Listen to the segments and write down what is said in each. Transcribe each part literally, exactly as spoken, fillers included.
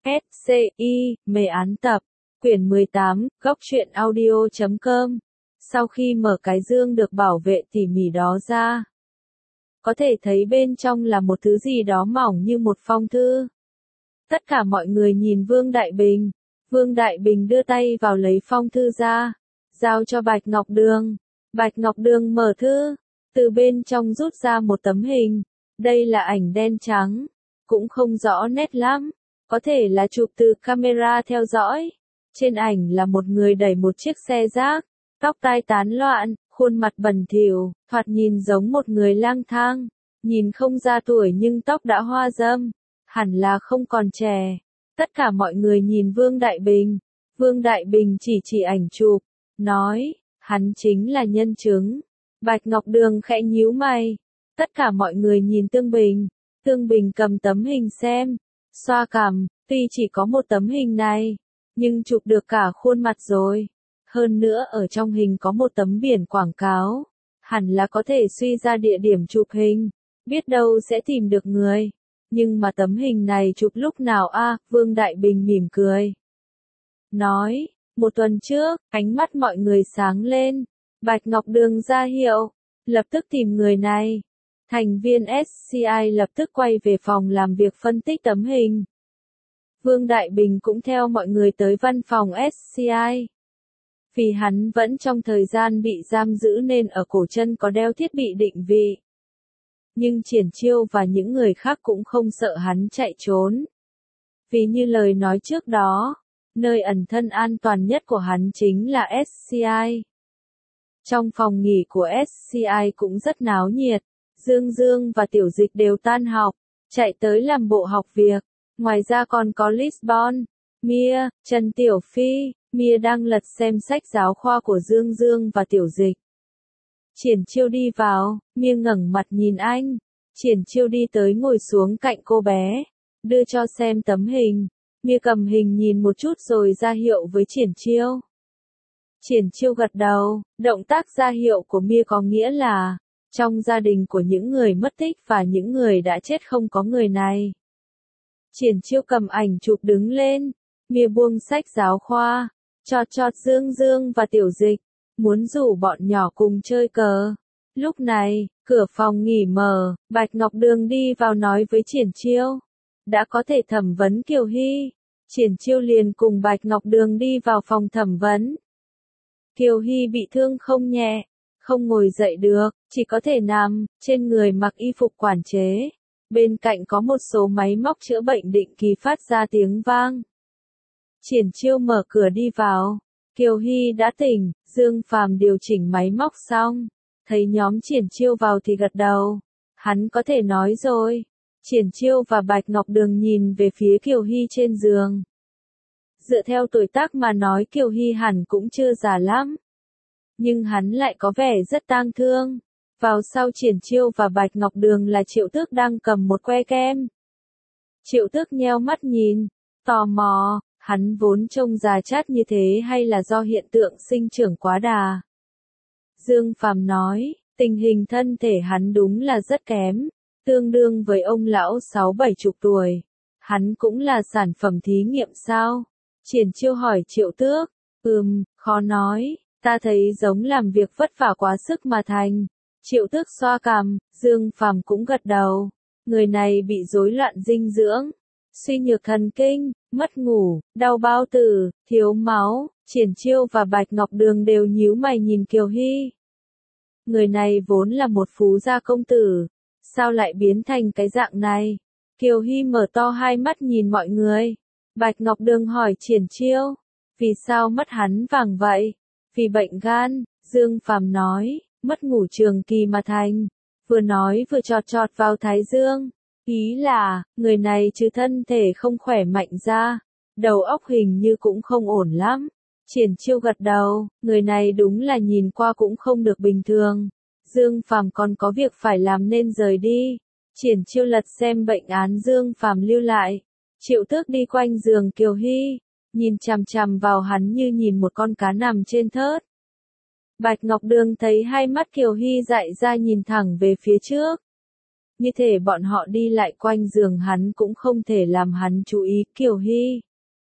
ét xê i, mê án tập, quyển mười tám, góc truyện audio chấm com. Sau khi mở cái dương được bảo vệ tỉ mỉ đó ra, có thể thấy bên trong là một thứ gì đó mỏng như một phong thư. Tất cả mọi người nhìn Vương Đại Bình. Vương Đại Bình đưa tay vào lấy phong thư ra, giao cho Bạch Ngọc Đường. Bạch Ngọc Đường mở thư, từ bên trong rút ra một tấm hình. Đây là ảnh đen trắng, cũng không rõ nét lắm, có thể là chụp từ camera theo dõi. Trên ảnh là một người đẩy một chiếc xe rác, tóc tai tán loạn, khuôn mặt bẩn thỉu, thoạt nhìn giống một người lang thang, nhìn không ra tuổi nhưng tóc đã hoa râm, hẳn là không còn trẻ. Tất cả mọi người nhìn Vương Đại Bình. Vương Đại Bình chỉ chỉ ảnh chụp, nói, hắn chính là nhân chứng. Bạch Ngọc Đường khẽ nhíu mày. Tất cả mọi người nhìn Tương Bình. Tương Bình cầm tấm hình xem, xoa cằm, tuy chỉ có một tấm hình này, nhưng chụp được cả khuôn mặt rồi. Hơn nữa ở trong hình có một tấm biển quảng cáo, hẳn là có thể suy ra địa điểm chụp hình, biết đâu sẽ tìm được người. Nhưng mà tấm hình này chụp lúc nào a? À? Vương Đại Bình mỉm cười, nói, một tuần trước. Ánh mắt mọi người sáng lên. Bạch Ngọc Đường ra hiệu, lập tức tìm người này. Thành viên ét xê i lập tức quay về phòng làm việc phân tích tấm hình. Vương Đại Bình cũng theo mọi người tới văn phòng ét xê i. Vì hắn vẫn trong thời gian bị giam giữ nên ở cổ chân có đeo thiết bị định vị. Nhưng Triển Chiêu và những người khác cũng không sợ hắn chạy trốn. Vì như lời nói trước đó, nơi ẩn thân an toàn nhất của hắn chính là ét xê i. Trong phòng nghỉ của ét xê i cũng rất náo nhiệt. Dương Dương và Tiểu Dịch đều tan học, chạy tới làm bộ học việc. Ngoài ra còn có Lisbon, Mia, Trần Tiểu Phi. Mia đang lật xem sách giáo khoa của Dương Dương và Tiểu Dịch. Triển Chiêu đi vào, Mia ngẩng mặt nhìn anh. Triển Chiêu đi tới ngồi xuống cạnh cô bé, đưa cho xem tấm hình. Mia cầm hình nhìn một chút rồi ra hiệu với Triển Chiêu. Triển Chiêu gật đầu, động tác ra hiệu của Mia có nghĩa là, trong gia đình của những người mất tích và những người đã chết không có người này. Triển Chiêu cầm ảnh chụp đứng lên, Mia buông sách giáo khoa, chọt chọt Dương Dương và Tiểu Dịch, muốn rủ bọn nhỏ cùng chơi cờ. Lúc này, cửa phòng nghỉ mở, Bạch Ngọc Đường đi vào nói với Triển Chiêu, đã có thể thẩm vấn Kiều Hy. Triển Chiêu liền cùng Bạch Ngọc Đường đi vào phòng thẩm vấn. Kiều Hy bị thương không nhẹ, không ngồi dậy được, chỉ có thể nằm, trên người mặc y phục quản chế. Bên cạnh có một số máy móc chữa bệnh định kỳ phát ra tiếng vang. Triển Chiêu mở cửa đi vào. Kiều Hy đã tỉnh, Dương Phàm điều chỉnh máy móc xong. Thấy nhóm Triển Chiêu vào thì gật đầu. Hắn có thể nói rồi. Triển Chiêu và Bạch Ngọc Đường nhìn về phía Kiều Hy trên giường. Dựa theo tuổi tác mà nói Kiều Hy hẳn cũng chưa già lắm. Nhưng hắn lại có vẻ rất tang thương. Vào sau Triển Chiêu và Bạch Ngọc Đường là Triệu Tước đang cầm một que kem. Triệu Tước nheo mắt nhìn, tò mò, hắn vốn trông già chát như thế hay là do hiện tượng sinh trưởng quá đà. Dương Phàm nói, tình hình thân thể hắn đúng là rất kém, tương đương với ông lão sáu bảy chục tuổi. Hắn cũng là sản phẩm thí nghiệm sao? Triển Chiêu hỏi Triệu Tước, ừm, khó nói, ta thấy giống làm việc vất vả quá sức mà thành. Triệu Tước xoa cằm, Dương Phàm cũng gật đầu. Người này bị rối loạn dinh dưỡng, suy nhược thần kinh, mất ngủ, đau bao tử, thiếu máu. Triển Chiêu và Bạch Ngọc Đường đều nhíu mày nhìn Kiều Hy. Người này vốn là một phú gia công tử, sao lại biến thành cái dạng này? Kiều Hy mở to hai mắt nhìn mọi người. Bạch Ngọc Đường hỏi Triển Chiêu, vì sao mắt hắn vàng vậy? Vì bệnh gan, Dương Phàm nói, mất ngủ trường kỳ mà thành. Vừa nói vừa chọt chọt vào thái dương. Ý là, người này trừ thân thể không khỏe mạnh ra, đầu óc hình như cũng không ổn lắm. Triển Chiêu gật đầu, người này đúng là nhìn qua cũng không được bình thường. Dương Phàm còn có việc phải làm nên rời đi. Triển Chiêu lật xem bệnh án Dương Phàm lưu lại. Triệu Tước đi quanh giường Kiều Hy, nhìn chằm chằm vào hắn như nhìn một con cá nằm trên thớt. Bạch Ngọc Đường thấy hai mắt Kiều Hy dại ra nhìn thẳng về phía trước. như thể bọn họ đi lại quanh giường hắn cũng không thể làm hắn chú ý. Kiều Hy.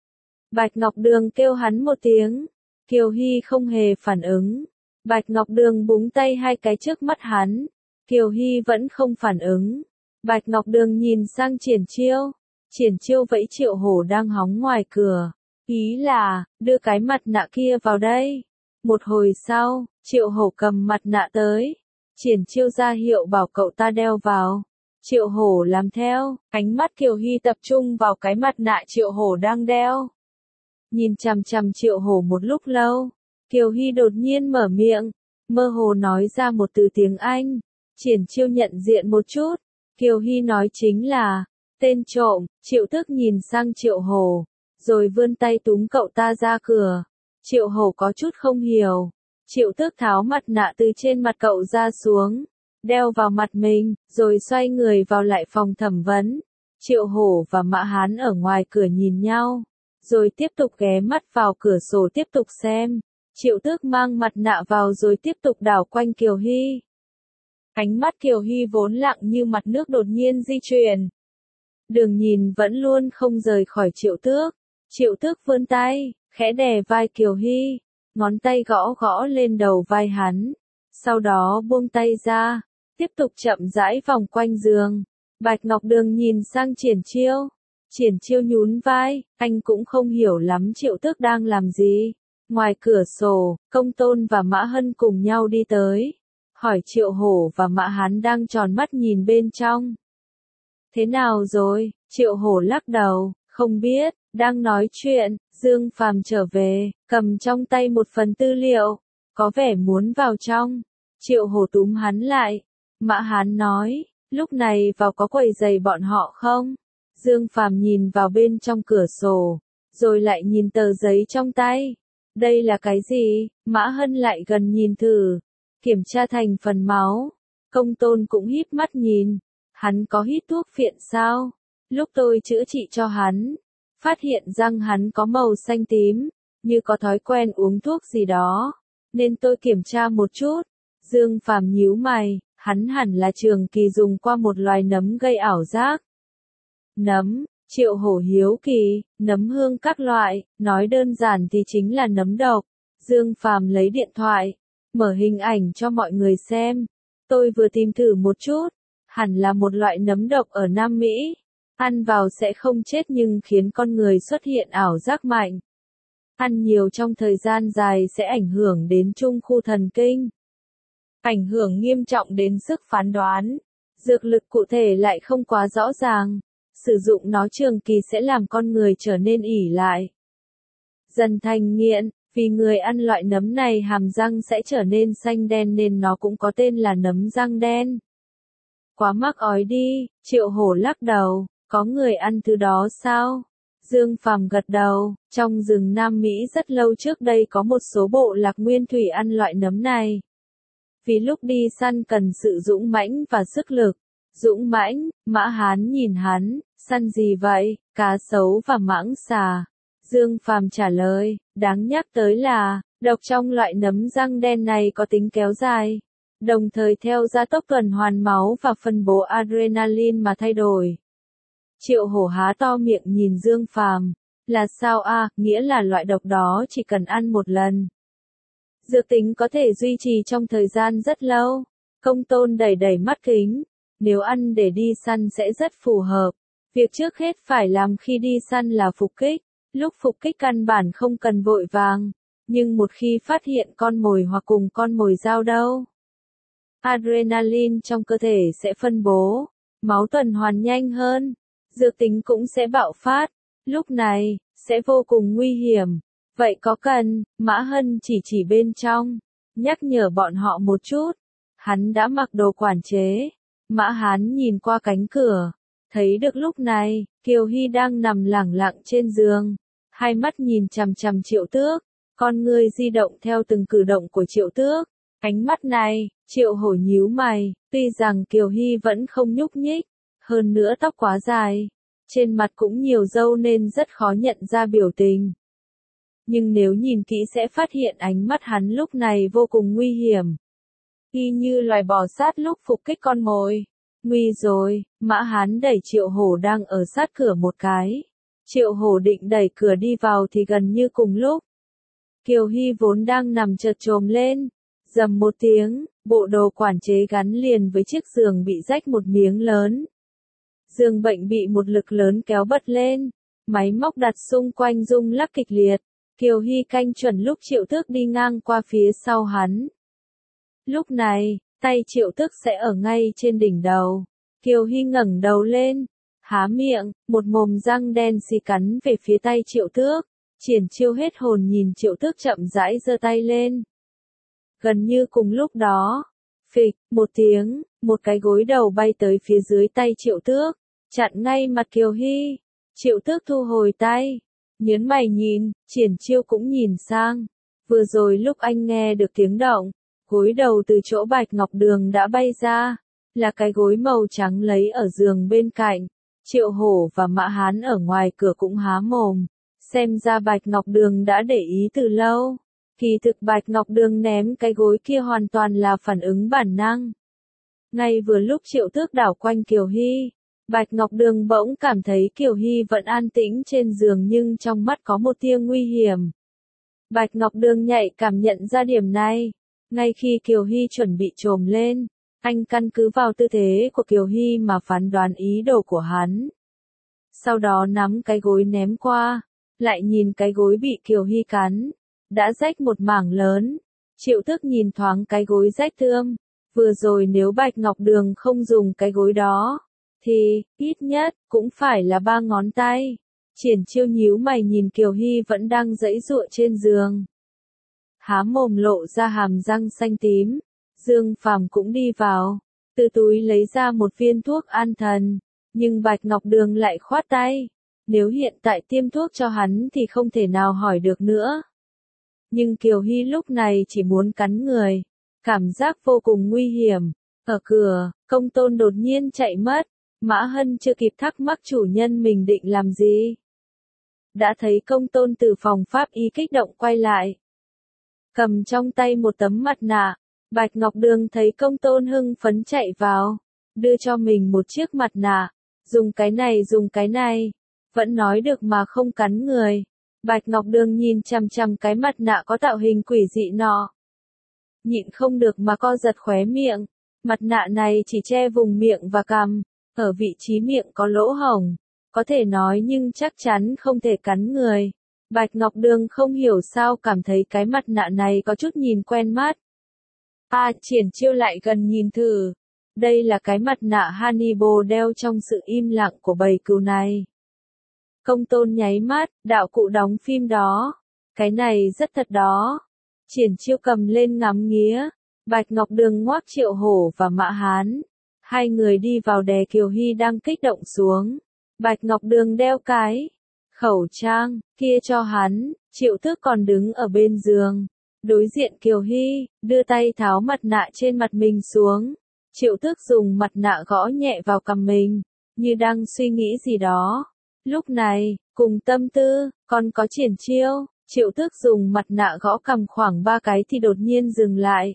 Bạch Ngọc Đường kêu hắn một tiếng. Kiều Hy không hề phản ứng. Bạch Ngọc Đường búng tay hai cái trước mắt hắn. Kiều Hy vẫn không phản ứng. Bạch Ngọc Đường nhìn sang Triển Chiêu. Triển Chiêu vẫy Triệu Hổ đang hóng ngoài cửa. Ý là, đưa cái mặt nạ kia vào đây. Một hồi sau, Triệu Hổ cầm mặt nạ tới. Triển Chiêu ra hiệu bảo cậu ta đeo vào. Triệu Hổ làm theo, ánh mắt Kiều Hy tập trung vào cái mặt nạ Triệu Hổ đang đeo. Nhìn chằm chằm Triệu Hổ một lúc lâu, Kiều Hy đột nhiên mở miệng, mơ hồ nói ra một từ tiếng Anh. Triển Chiêu nhận diện một chút, Kiều Hy nói chính là, tên trộm. Triệu Tước nhìn sang Triệu Hổ, rồi vươn tay túm cậu ta ra cửa. Triệu Hổ có chút không hiểu. Triệu Tước tháo mặt nạ từ trên mặt cậu ra xuống, đeo vào mặt mình, rồi xoay người vào lại phòng thẩm vấn. Triệu Hổ và Mã Hán ở ngoài cửa nhìn nhau, rồi tiếp tục ghé mắt vào cửa sổ tiếp tục xem. Triệu Tước mang mặt nạ vào rồi tiếp tục đảo quanh Kiều Hy. Ánh mắt Kiều Hy vốn lặng như mặt nước đột nhiên di chuyển. Đường nhìn vẫn luôn không rời khỏi Triệu Tước. Triệu Tước vươn tay, khẽ đè vai Kiều Hy, ngón tay gõ gõ lên đầu vai hắn. Sau đó buông tay ra, tiếp tục chậm rãi vòng quanh giường. Bạch Ngọc Đường nhìn sang Triển Chiêu. Triển Chiêu nhún vai, anh cũng không hiểu lắm Triệu Tước đang làm gì. Ngoài cửa sổ, Công Tôn và Mã Hân cùng nhau đi tới. Hỏi Triệu Hổ và Mã Hán đang tròn mắt nhìn bên trong. Thế nào rồi? Triệu Hổ lắc đầu, không biết. Đang nói chuyện, Dương Phàm trở về, cầm trong tay một phần tư liệu, có vẻ muốn vào trong. Triệu Hổ túm hắn lại. Mã Hán nói, lúc này vào có quầy giày bọn họ không? Dương Phàm nhìn vào bên trong cửa sổ, rồi lại nhìn tờ giấy trong tay. Đây là cái gì? Mã Hân lại gần nhìn thử, kiểm tra thành phần máu. Công Tôn cũng híp mắt nhìn, hắn có hít thuốc phiện sao? Lúc tôi chữa trị cho hắn, phát hiện răng hắn có màu xanh tím, như có thói quen uống thuốc gì đó, nên tôi kiểm tra một chút. Dương Phàm nhíu mày, hắn hẳn là trường kỳ dùng qua một loài nấm gây ảo giác. Nấm? Triệu Hổ hiếu kỳ, nấm hương các loại, nói đơn giản thì chính là nấm độc. Dương Phàm lấy điện thoại, mở hình ảnh cho mọi người xem. Tôi vừa tìm thử một chút, hẳn là một loại nấm độc ở Nam Mỹ. Ăn vào sẽ không chết nhưng khiến con người xuất hiện ảo giác mạnh. Ăn nhiều trong thời gian dài sẽ ảnh hưởng đến trung khu thần kinh. Ảnh hưởng nghiêm trọng đến sức phán đoán. Dược lực cụ thể lại không quá rõ ràng. Sử dụng nó trường kỳ sẽ làm con người trở nên ỷ lại, dần thành nghiện. Vì người ăn loại nấm này hàm răng sẽ trở nên xanh đen nên nó cũng có tên là nấm răng đen. Quá mắc ói đi, Triệu Hổ lắc đầu. Có người ăn thứ đó sao? Dương Phàm gật đầu, trong rừng Nam Mỹ rất lâu trước đây có một số bộ lạc nguyên thủy ăn loại nấm này. Vì lúc đi săn cần sự dũng mãnh và sức lực. Dũng mãnh, Mã Hán nhìn hắn, săn gì vậy? Cá sấu và mãng xà. Dương Phàm trả lời, đáng nhắc tới là, độc trong loại nấm răng đen này có tính kéo dài, đồng thời theo gia tốc tuần hoàn máu và phân bố adrenaline mà thay đổi. Triệu Hổ há to miệng nhìn Dương Phàm, là sao a? À, nghĩa là loại độc đó chỉ cần ăn một lần. Dược tính có thể duy trì trong thời gian rất lâu. Công Tôn đẩy đẩy mắt kính, nếu ăn để đi săn sẽ rất phù hợp. Việc trước hết phải làm khi đi săn là phục kích. Lúc phục kích căn bản không cần vội vàng, nhưng một khi phát hiện con mồi hoặc cùng con mồi giao đâu, adrenaline trong cơ thể sẽ phân bố, máu tuần hoàn nhanh hơn, dược tính cũng sẽ bạo phát, lúc này, sẽ vô cùng nguy hiểm. Vậy có cần, Mã Hân chỉ chỉ bên trong, nhắc nhở bọn họ một chút. Hắn đã mặc đồ quản chế. Mã Hán nhìn qua cánh cửa, thấy được lúc này, Kiều Hy đang nằm lẳng lặng trên giường, hai mắt nhìn chằm chằm Triệu Tước, con ngươi di động theo từng cử động của Triệu Tước. Ánh mắt này, Triệu Hổ nhíu mày, tuy rằng Kiều Hy vẫn không nhúc nhích, hơn nữa tóc quá dài, trên mặt cũng nhiều râu nên rất khó nhận ra biểu tình. Nhưng nếu nhìn kỹ sẽ phát hiện ánh mắt hắn lúc này vô cùng nguy hiểm, y như loài bò sát lúc phục kích con mồi. Nguy rồi, Mã Hán đẩy Triệu Hổ đang ở sát cửa một cái. Triệu Hổ định đẩy cửa đi vào thì gần như cùng lúc. Kiều Hy vốn đang nằm chợt chồm lên, rầm một tiếng, bộ đồ quản chế gắn liền với chiếc giường bị rách một miếng lớn. Giường bệnh bị một lực lớn kéo bật lên, máy móc đặt xung quanh rung lắc kịch liệt. Kiều Hy canh chuẩn lúc Triệu Tước đi ngang qua phía sau hắn. Lúc này, tay Triệu Tước sẽ ở ngay trên đỉnh đầu. Kiều Hy ngẩng đầu lên, há miệng, một mồm răng đen xì cắn về phía tay Triệu Tước. Triển Chiêu hết hồn nhìn Triệu Tước chậm rãi giơ tay lên. Gần như cùng lúc đó, phịch, một tiếng, một cái gối đầu bay tới phía dưới tay Triệu Tước, chặn ngay mặt Kiều Hy. Triệu Tước thu hồi tay, nhớn mày nhìn, Triển Chiêu cũng nhìn sang. Vừa rồi lúc anh nghe được tiếng động, gối đầu từ chỗ Bạch Ngọc Đường đã bay ra, là cái gối màu trắng lấy ở giường bên cạnh. Triệu Hổ và Mã Hán ở ngoài cửa cũng há mồm, xem ra Bạch Ngọc Đường đã để ý từ lâu. Kỳ thực Bạch Ngọc Đường ném cái gối kia hoàn toàn là phản ứng bản năng. Ngay vừa lúc Triệu Tước đảo quanh Kiều Hy, Bạch Ngọc Đường bỗng cảm thấy Kiều Hy vẫn an tĩnh trên giường nhưng trong mắt có một tia nguy hiểm. Bạch Ngọc Đường nhạy cảm nhận ra điểm này. Ngay khi Kiều Hy chuẩn bị chồm lên, anh căn cứ vào tư thế của Kiều Hy mà phán đoán ý đồ của hắn. Sau đó nắm cái gối ném qua, lại nhìn cái gối bị Kiều Hy cắn, đã rách một mảng lớn. Triệu Tước nhìn thoáng cái gối rách thươm, vừa rồi nếu Bạch Ngọc Đường không dùng cái gối đó, thì, ít nhất, cũng phải là ba ngón tay. Triển Chiêu nhíu mày nhìn Kiều Hy vẫn đang giãy giụa trên giường. Há mồm lộ ra hàm răng xanh tím, Dương Phàm cũng đi vào, từ túi lấy ra một viên thuốc an thần, nhưng Bạch Ngọc Đường lại khoát tay. Nếu hiện tại tiêm thuốc cho hắn thì không thể nào hỏi được nữa. Nhưng Kiều Hy lúc này chỉ muốn cắn người, cảm giác vô cùng nguy hiểm. Ở cửa, Công Tôn đột nhiên chạy mất, Mã Hân chưa kịp thắc mắc chủ nhân mình định làm gì. Đã thấy Công Tôn từ phòng pháp y kích động quay lại. Cầm trong tay một tấm mặt nạ, Bạch Ngọc Đường thấy Công Tôn hưng phấn chạy vào, đưa cho mình một chiếc mặt nạ, dùng cái này dùng cái này, vẫn nói được mà không cắn người. Bạch Ngọc Đường nhìn chằm chằm cái mặt nạ có tạo hình quỷ dị nọ. Nhịn không được mà co giật khóe miệng, mặt nạ này chỉ che vùng miệng và cằm, ở vị trí miệng có lỗ hổng, có thể nói nhưng chắc chắn không thể cắn người. Bạch Ngọc Đường không hiểu sao cảm thấy cái mặt nạ này có chút nhìn quen mắt. À, Triển Chiêu lại gần nhìn thử. Đây là cái mặt nạ Hannibal đeo trong sự im lặng của bầy cừu này. Công Tôn nháy mắt, đạo cụ đóng phim đó. Cái này rất thật đó. Triển Chiêu cầm lên ngắm nghía. Bạch Ngọc Đường ngoác Triệu Hổ và Mã Hán. Hai người đi vào đè Kiều Hy đang kích động xuống. Bạch Ngọc Đường đeo cái khẩu trang kia cho hắn. Triệu Tước còn đứng ở bên giường, đối diện Kiều Hy, đưa tay tháo mặt nạ trên mặt mình xuống. Triệu Tước dùng mặt nạ gõ nhẹ vào cằm mình, như đang suy nghĩ gì đó. Lúc này, cùng tâm tư, còn có Triển Chiêu. Triệu Tước dùng mặt nạ gõ cằm khoảng ba cái thì đột nhiên dừng lại.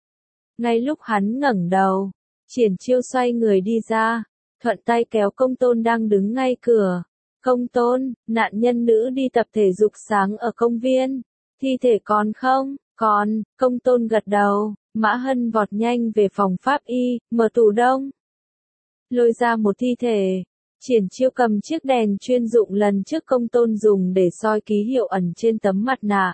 Ngay lúc hắn ngẩng đầu, Triển Chiêu xoay người đi ra, thuận tay kéo Công Tôn đang đứng ngay cửa. Công Tôn, nạn nhân nữ đi tập thể dục sáng ở công viên. Thi thể còn không? Còn, Công Tôn gật đầu. Mã Hân vọt nhanh về phòng pháp y, mở tủ đông, lôi ra một thi thể. Triển Chiêu cầm chiếc đèn chuyên dụng lần trước Công Tôn dùng để soi ký hiệu ẩn trên tấm mặt nạ,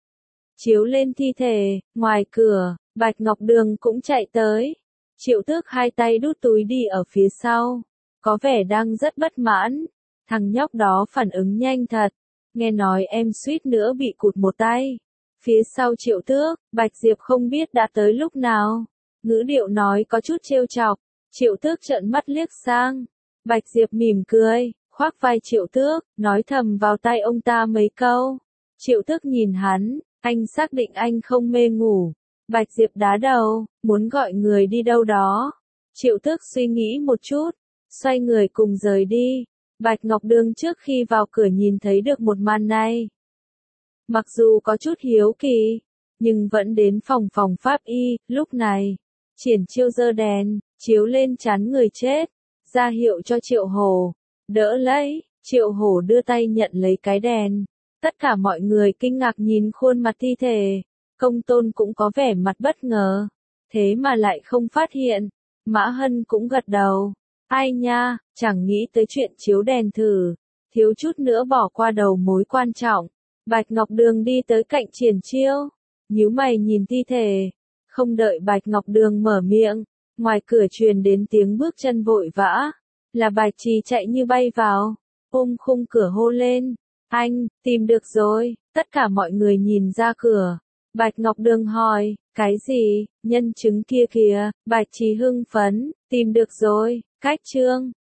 chiếu lên thi thể. Ngoài cửa, Bạch Ngọc Đường cũng chạy tới. Triệu Tước hai tay đút túi đi ở phía sau, có vẻ đang rất bất mãn. Thằng nhóc đó phản ứng nhanh thật, nghe nói em suýt nữa bị cụt một tay. Phía sau Triệu Tước, Bạch Diệp không biết đã tới lúc nào. Ngữ điệu nói có chút trêu chọc. Triệu Tước trợn mắt liếc sang. Bạch Diệp mỉm cười, khoác vai Triệu Tước, nói thầm vào tai ông ta mấy câu. Triệu Tước nhìn hắn, anh xác định anh không mê ngủ. Bạch Diệp đá đầu, muốn gọi người đi đâu đó. Triệu Tước suy nghĩ một chút, xoay người cùng rời đi. Bạch Ngọc Đường trước khi vào cửa nhìn thấy được một màn này. Mặc dù có chút hiếu kỳ, nhưng vẫn đến phòng phòng pháp y. Lúc này, Triển Chiêu giơ đèn, chiếu lên trán người chết, ra hiệu cho Triệu Hổ, đỡ lấy. Triệu Hổ đưa tay nhận lấy cái đèn. Tất cả mọi người kinh ngạc nhìn khuôn mặt thi thể. Công Tôn cũng có vẻ mặt bất ngờ. Thế mà lại không phát hiện. Mã Hân cũng gật đầu. Ai nha, chẳng nghĩ tới chuyện chiếu đèn thử. Thiếu chút nữa bỏ qua đầu mối quan trọng. Bạch Ngọc Đường đi tới cạnh Triển Chiêu. Nhíu mày nhìn thi thể. Không đợi Bạch Ngọc Đường mở miệng. Ngoài cửa truyền đến tiếng bước chân vội vã. Là Bạch Trì chạy như bay vào. Ôm khung cửa hô lên. Anh, tìm được rồi. Tất cả mọi người nhìn ra cửa. Bạch Ngọc Đường hỏi, cái gì, nhân chứng kia kìa. Bạch Trì hưng phấn, tìm được rồi, cách trương.